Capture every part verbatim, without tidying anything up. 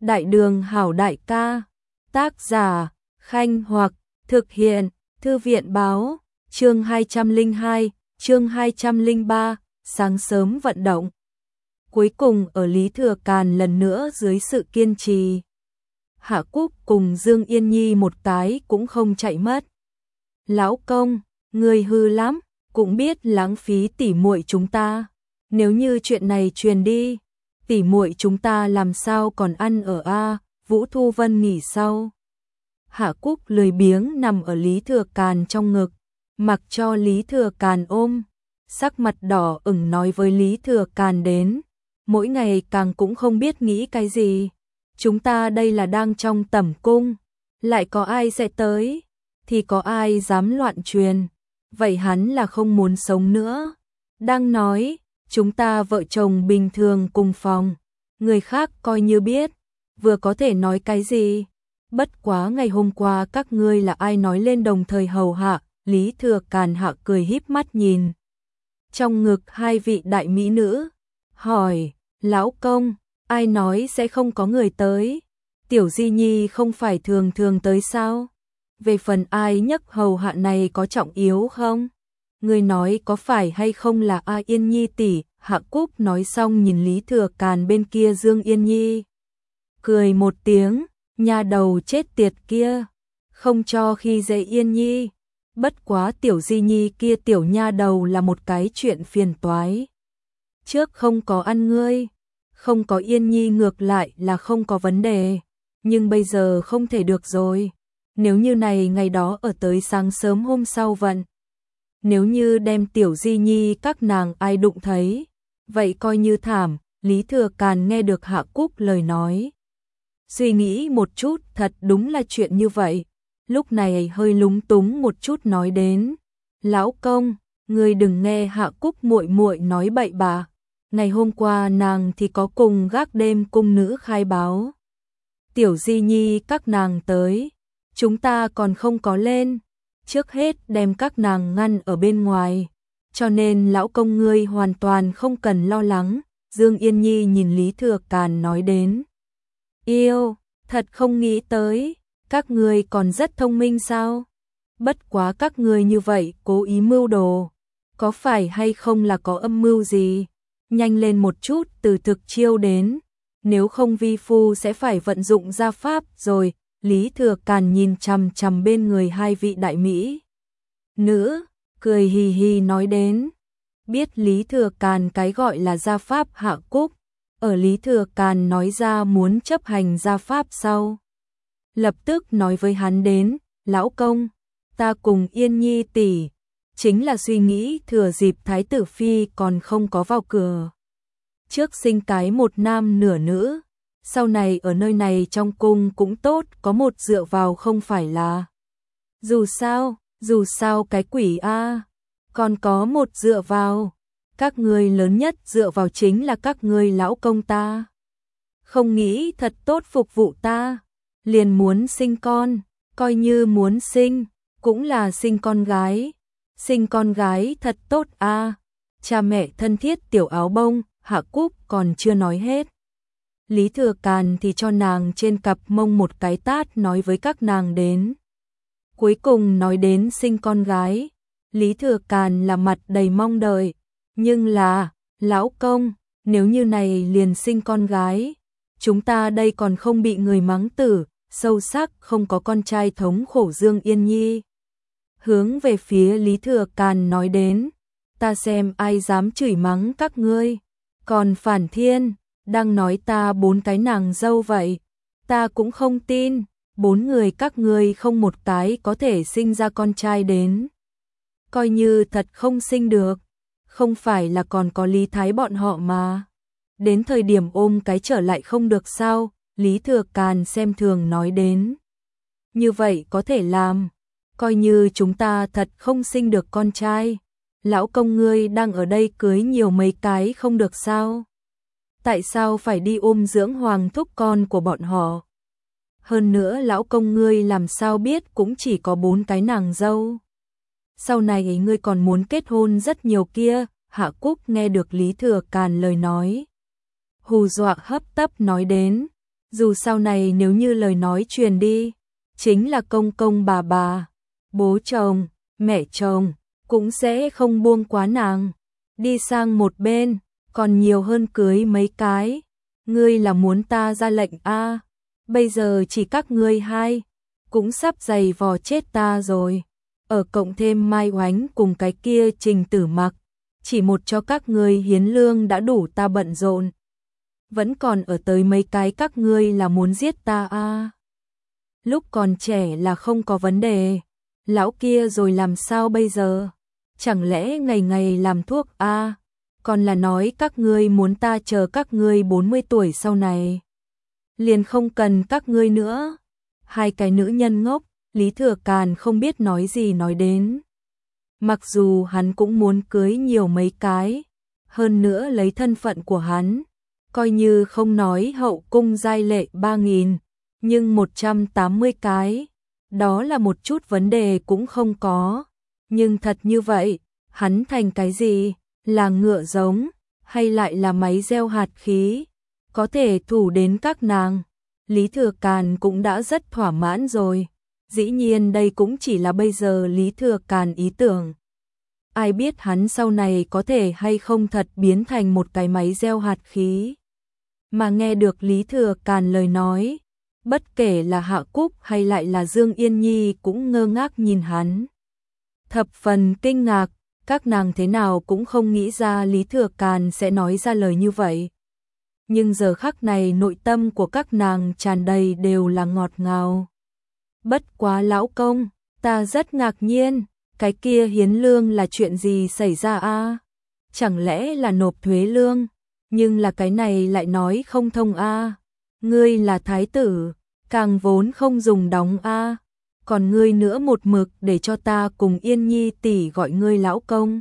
Đại đường hảo đại ca. Tác giả Khanh Hoặc. Thực hiện Thư viện báo. Chương hai trăm lẻ hai, chương hai trăm lẻ ba, sáng sớm vận động. Cuối cùng ở Lý Thừa Càn lần nữa dưới sự kiên trì, Hạ Cúc cùng Dương Yên Nhi một cái cũng không chạy mất. Lão công, người hư lắm, cũng biết lãng phí tỉ muội chúng ta. Nếu như chuyện này truyền đi, tỉ muội chúng ta làm sao còn ăn ở a? Vũ Thu Vân nghỉ sau. Hạ Cúc lười biếng nằm ở Lý Thừa Càn trong ngực, mặc cho Lý Thừa Càn ôm, sắc mặt đỏ ửng nói với Lý Thừa Càn đến, mỗi ngày càng cũng không biết nghĩ cái gì. Chúng ta đây là đang trong tẩm cung, lại có ai sẽ tới, thì có ai dám loạn truyền, vậy hắn là không muốn sống nữa. Đang nói, chúng ta vợ chồng bình thường cùng phòng, người khác coi như biết, vừa có thể nói cái gì. Bất quá ngày hôm qua các ngươi là ai nói lên đồng thời hầu hạ. Lý Thừa Càn hạ cười híp mắt nhìn trong ngực hai vị đại mỹ nữ, hỏi, lão công, ai nói sẽ không có người tới? Tiểu Di Nhi không phải thường thường tới sao? Về phần ai nhắc hầu hạ này có trọng yếu không? Người nói có phải hay không là A Yên Nhi tỷ? Hạ Cúc nói xong nhìn Lý Thừa Càn bên kia Dương Yên Nhi, cười một tiếng, nhà đầu chết tiệt kia, không cho khi dễ Yên Nhi. Bất quá Tiểu Di Nhi kia tiểu nha đầu là một cái chuyện phiền toái. Trước không có ăn ngươi, không có Yên Nhi ngược lại là không có vấn đề, nhưng bây giờ không thể được rồi. Nếu như này ngày đó ở tới sáng sớm hôm sau vận, nếu như đem Tiểu Di Nhi các nàng ai đụng thấy, vậy coi như thảm. Lý Thừa Càn nghe được Hạ Cúc lời nói, suy nghĩ một chút, thật đúng là chuyện như vậy. Lúc này hơi lúng túng một chút nói đến, lão công, ngươi đừng nghe Hạ Cúc muội muội nói bậy bạ. Ngày hôm qua nàng thì có cùng gác đêm cung nữ khai báo, Tiểu Di Nhi các nàng tới, chúng ta còn không có lên, trước hết đem các nàng ngăn ở bên ngoài, cho nên lão công ngươi hoàn toàn không cần lo lắng. Dương Yên Nhi nhìn Lý Thừa Càn nói đến, yêu, thật không nghĩ tới, các ngươi còn rất thông minh sao? Bất quá các ngươi như vậy cố ý mưu đồ, có phải hay không là có âm mưu gì? Nhanh lên một chút từ thực chiêu đến, nếu không vi phu sẽ phải vận dụng gia pháp rồi. Lý Thừa Càn nhìn chằm chằm bên người hai vị đại mỹ nữ, cười hì hì nói đến. Biết Lý Thừa Càn cái gọi là gia pháp. Hạ Cúc ở Lý Thừa Càn nói ra muốn chấp hành gia pháp sau, lập tức nói với hắn đến, lão công, ta cùng Yên Nhi tỷ chính là suy nghĩ thừa dịp thái tử phi còn không có vào cửa, trước sinh cái một nam nửa nữ, sau này ở nơi này trong cung cũng tốt, có một dựa vào không phải là. Dù sao, dù sao cái quỷ a, còn có một dựa vào, các ngươi lớn nhất dựa vào chính là các ngươi lão công ta. Không nghĩ thật tốt phục vụ ta, liền muốn sinh con, coi như muốn sinh, cũng là sinh con gái. Sinh con gái thật tốt a, cha mẹ thân thiết tiểu áo bông. Hạ Cúc còn chưa nói hết, Lý Thừa Càn thì cho nàng trên cặp mông một cái tát, nói với các nàng đến. Cuối cùng nói đến sinh con gái, Lý Thừa Càn là mặt đầy mong đợi, nhưng là, lão công, nếu như này liền sinh con gái, chúng ta đây còn không bị người mắng tử, sâu sắc không có con trai thống khổ. Dương Yên Nhi hướng về phía Lý Thừa Càn nói đến, ta xem ai dám chửi mắng các ngươi, còn phản thiên, đang nói ta bốn cái nàng dâu vậy, ta cũng không tin, bốn người các ngươi không một cái có thể sinh ra con trai đến. Coi như thật không sinh được, không phải là còn có Lý Thái bọn họ mà, đến thời điểm ôm cái trở lại không được sao? Lý Thừa Càn xem thường nói đến, như vậy có thể làm, coi như chúng ta thật không sinh được con trai, lão công ngươi đang ở đây cưới nhiều mấy cái không được sao? Tại sao phải đi ôm dưỡng hoàng thúc con của bọn họ? Hơn nữa lão công ngươi làm sao biết cũng chỉ có bốn cái nàng dâu? Sau này ngươi còn muốn kết hôn rất nhiều kia. Hạ Cúc nghe được Lý Thừa Càn lời nói, hù dọa hấp tấp nói đến, Dù sau này nếu như lời nói truyền đi, chính là công công bà bà, bố chồng, mẹ chồng, cũng sẽ không buông quá nàng. Đi sang một bên, còn nhiều hơn cưới mấy cái. Ngươi là muốn ta ra lệnh a? Bây giờ chỉ các ngươi hai, cũng sắp giày vò chết ta rồi. Ở cộng thêm Mai Oánh cùng cái kia Trình Tử Mặc, chỉ một cho các ngươi hiến lương đã đủ ta bận rộn. Vẫn còn ở tới mấy cái các ngươi là muốn giết ta a? Lúc còn trẻ là không có vấn đề, lão kia rồi làm sao bây giờ? Chẳng lẽ ngày ngày làm thuốc a? Còn là nói các ngươi muốn ta chờ các ngươi bốn mươi tuổi sau này, liền không cần các ngươi nữa. Hai cái nữ nhân ngốc, Lý Thừa Càn không biết nói gì nói đến. Mặc dù hắn cũng muốn cưới nhiều mấy cái, hơn nữa lấy thân phận của hắn, coi như không nói hậu cung giai lệ ba nghìn, nhưng một trăm tám mươi cái, đó là một chút vấn đề cũng không có. Nhưng thật như vậy, hắn thành cái gì? Là ngựa giống, hay lại là máy gieo hạt khí, có thể thủ đến các nàng. Lý Thừa Càn cũng đã rất thỏa mãn rồi. Dĩ nhiên đây cũng chỉ là bây giờ Lý Thừa Càn ý tưởng. Ai biết hắn sau này có thể hay không thật biến thành một cái máy gieo hạt khí. Mà nghe được Lý Thừa Càn lời nói, bất kể là Hạ Cúc hay lại là Dương Yên Nhi cũng ngơ ngác nhìn hắn. Thập phần kinh ngạc, các nàng thế nào cũng không nghĩ ra Lý Thừa Càn sẽ nói ra lời như vậy. Nhưng giờ khắc này nội tâm của các nàng tràn đầy đều là ngọt ngào. Bất quá lão công, ta rất ngạc nhiên, cái kia hiến lương là chuyện gì xảy ra a? Chẳng lẽ là nộp thuế lương? Nhưng là cái này lại nói không thông a. Ngươi là thái tử, càng vốn không dùng đóng a. Còn ngươi nữa một mực để cho ta cùng Yên Nhi tỷ gọi ngươi lão công.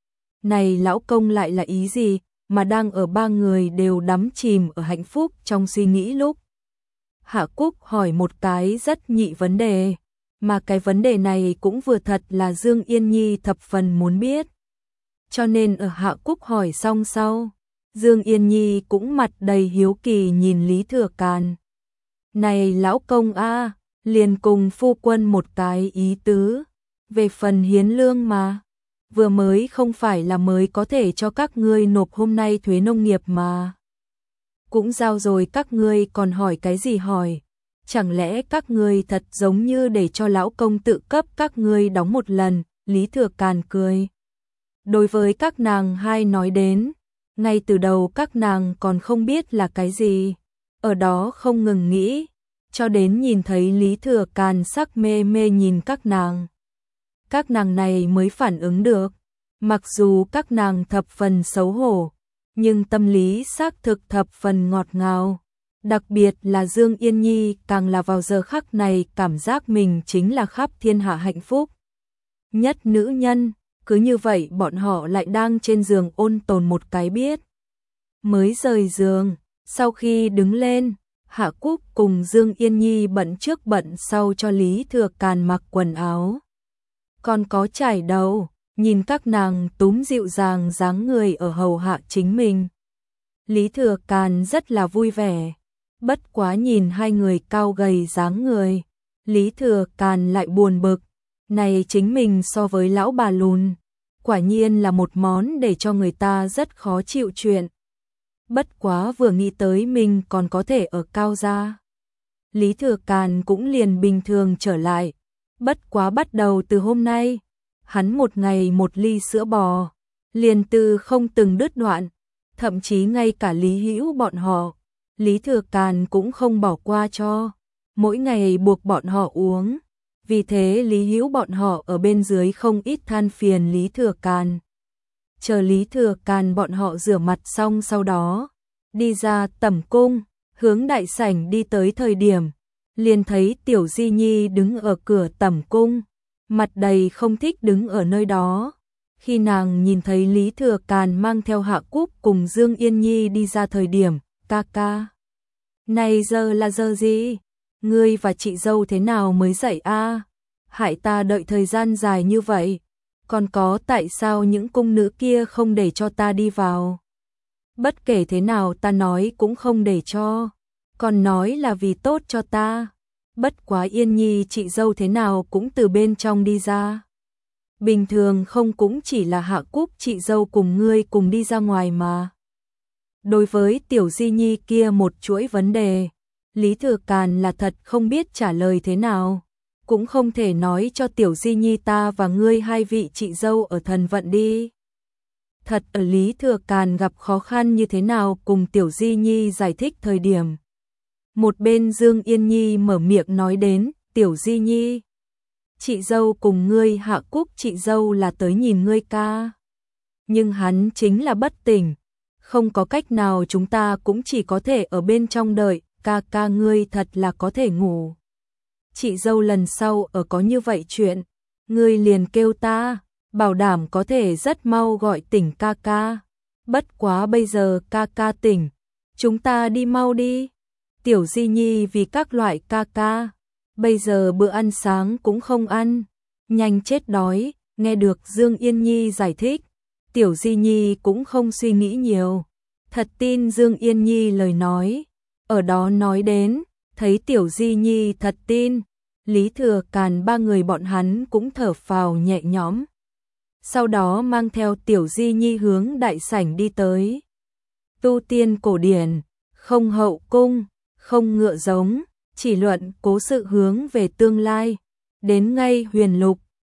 Này lão công lại là ý gì? Mà đang ở ba người đều đắm chìm ở hạnh phúc trong suy nghĩ lúc. Hạ Cúc hỏi một cái rất nhị vấn đề, mà cái vấn đề này cũng vừa thật là Dương Yên Nhi thập phần muốn biết. Cho nên ở Hạ Cúc hỏi xong sau, Dương Yên Nhi cũng mặt đầy hiếu kỳ nhìn Lý Thừa Càn. Này lão công a, liền cùng phu quân một cái ý tứ, về phần hiến lương mà, vừa mới không phải là mới có thể cho các ngươi nộp hôm nay thuế nông nghiệp mà. Cũng giao rồi các ngươi còn hỏi cái gì hỏi, chẳng lẽ các ngươi thật giống như để cho lão công tự cấp các ngươi đóng một lần? Lý Thừa Càn cười. Đối với các nàng hai nói đến, ngay từ đầu các nàng còn không biết là cái gì, ở đó không ngừng nghĩ, cho đến nhìn thấy Lý Thừa Càn sắc mê mê nhìn các nàng. Các nàng này mới phản ứng được, mặc dù các nàng thập phần xấu hổ, nhưng tâm lý xác thực thập phần ngọt ngào. Đặc biệt là Dương Yên Nhi càng là vào giờ khắc này cảm giác mình chính là khắp thiên hạ hạnh phúc nhất nữ nhân. Cứ như vậy bọn họ lại đang trên giường ôn tồn một cái biết. Mới rời giường, sau khi đứng lên, Hạ Cúc cùng Dương Yên Nhi bận trước bận sau cho Lý Thừa Càn mặc quần áo. Còn có chải đầu, nhìn các nàng túm dịu dàng dáng người ở hầu hạ chính mình. Lý Thừa Càn rất là vui vẻ, bất quá nhìn hai người cao gầy dáng người, Lý Thừa Càn lại buồn bực, này chính mình so với lão bà lùn, quả nhiên là một món để cho người ta rất khó chịu chuyện. Bất quá vừa nghĩ tới mình còn có thể ở cao gia, Lý Thừa Càn cũng liền bình thường trở lại. Bất quá bắt đầu từ hôm nay, hắn một ngày một ly sữa bò, liền từ không từng đứt đoạn, thậm chí ngay cả Lý Hữu bọn họ, Lý Thừa Càn cũng không bỏ qua cho, mỗi ngày buộc bọn họ uống. Vì thế Lý Hữu bọn họ ở bên dưới không ít than phiền Lý Thừa Càn. Chờ Lý Thừa Càn bọn họ rửa mặt xong sau đó, đi ra tẩm cung, hướng đại sảnh đi tới thời điểm, liền thấy Tiểu Di Nhi đứng ở cửa tẩm cung, mặt đầy không thích đứng ở nơi đó. Khi nàng nhìn thấy Lý Thừa Càn mang theo Hạ Cúc cùng Dương Yên Nhi đi ra thời điểm, ca ca, này giờ là giờ gì? Ngươi và chị dâu thế nào mới dậy a? Hại ta đợi thời gian dài như vậy. Còn có tại sao những cung nữ kia không để cho ta đi vào? Bất kể thế nào ta nói cũng không để cho. còn nói là vì tốt cho ta. Bất quá Yên Nhi chị dâu thế nào cũng từ bên trong đi ra. Bình thường không cũng chỉ là Hạ Cúc chị dâu cùng ngươi cùng đi ra ngoài mà. Đối với Tiểu Di Nhi kia một chuỗi vấn đề, Lý Thừa Càn là thật không biết trả lời thế nào. Cũng không thể nói cho Tiểu Di Nhi ta và ngươi hai vị chị dâu ở thần vận đi. Thật ở Lý Thừa Càn gặp khó khăn như thế nào cùng Tiểu Di Nhi giải thích thời điểm. Một bên Dương Yên Nhi mở miệng nói đến, Tiểu Di Nhi, chị dâu cùng ngươi Hạ Cúc chị dâu là tới nhìn ngươi ca. Nhưng hắn chính là bất tỉnh, không có cách nào chúng ta cũng chỉ có thể ở bên trong đợi, ca ca ngươi thật là có thể ngủ. Chị dâu lần sau ở có như vậy chuyện, ngươi liền kêu ta, bảo đảm có thể rất mau gọi tỉnh ca ca. Bất quá bây giờ ca ca tỉnh, chúng ta đi mau đi. Tiểu Di Nhi vì các loại ca ca, bây giờ bữa ăn sáng cũng không ăn, nhanh chết đói. Nghe được Dương Yên Nhi giải thích, Tiểu Di Nhi cũng không suy nghĩ nhiều, thật tin Dương Yên Nhi lời nói. Ở đó nói đến, thấy Tiểu Di Nhi thật tin, Lý Thừa Càn ba người bọn hắn cũng thở phào nhẹ nhõm. Sau đó mang theo Tiểu Di Nhi hướng đại sảnh đi tới. Tu tiên cổ điển, không hậu cung, không ngựa giống, chỉ luận cố sự hướng về tương lai. Đến ngay huyền lục,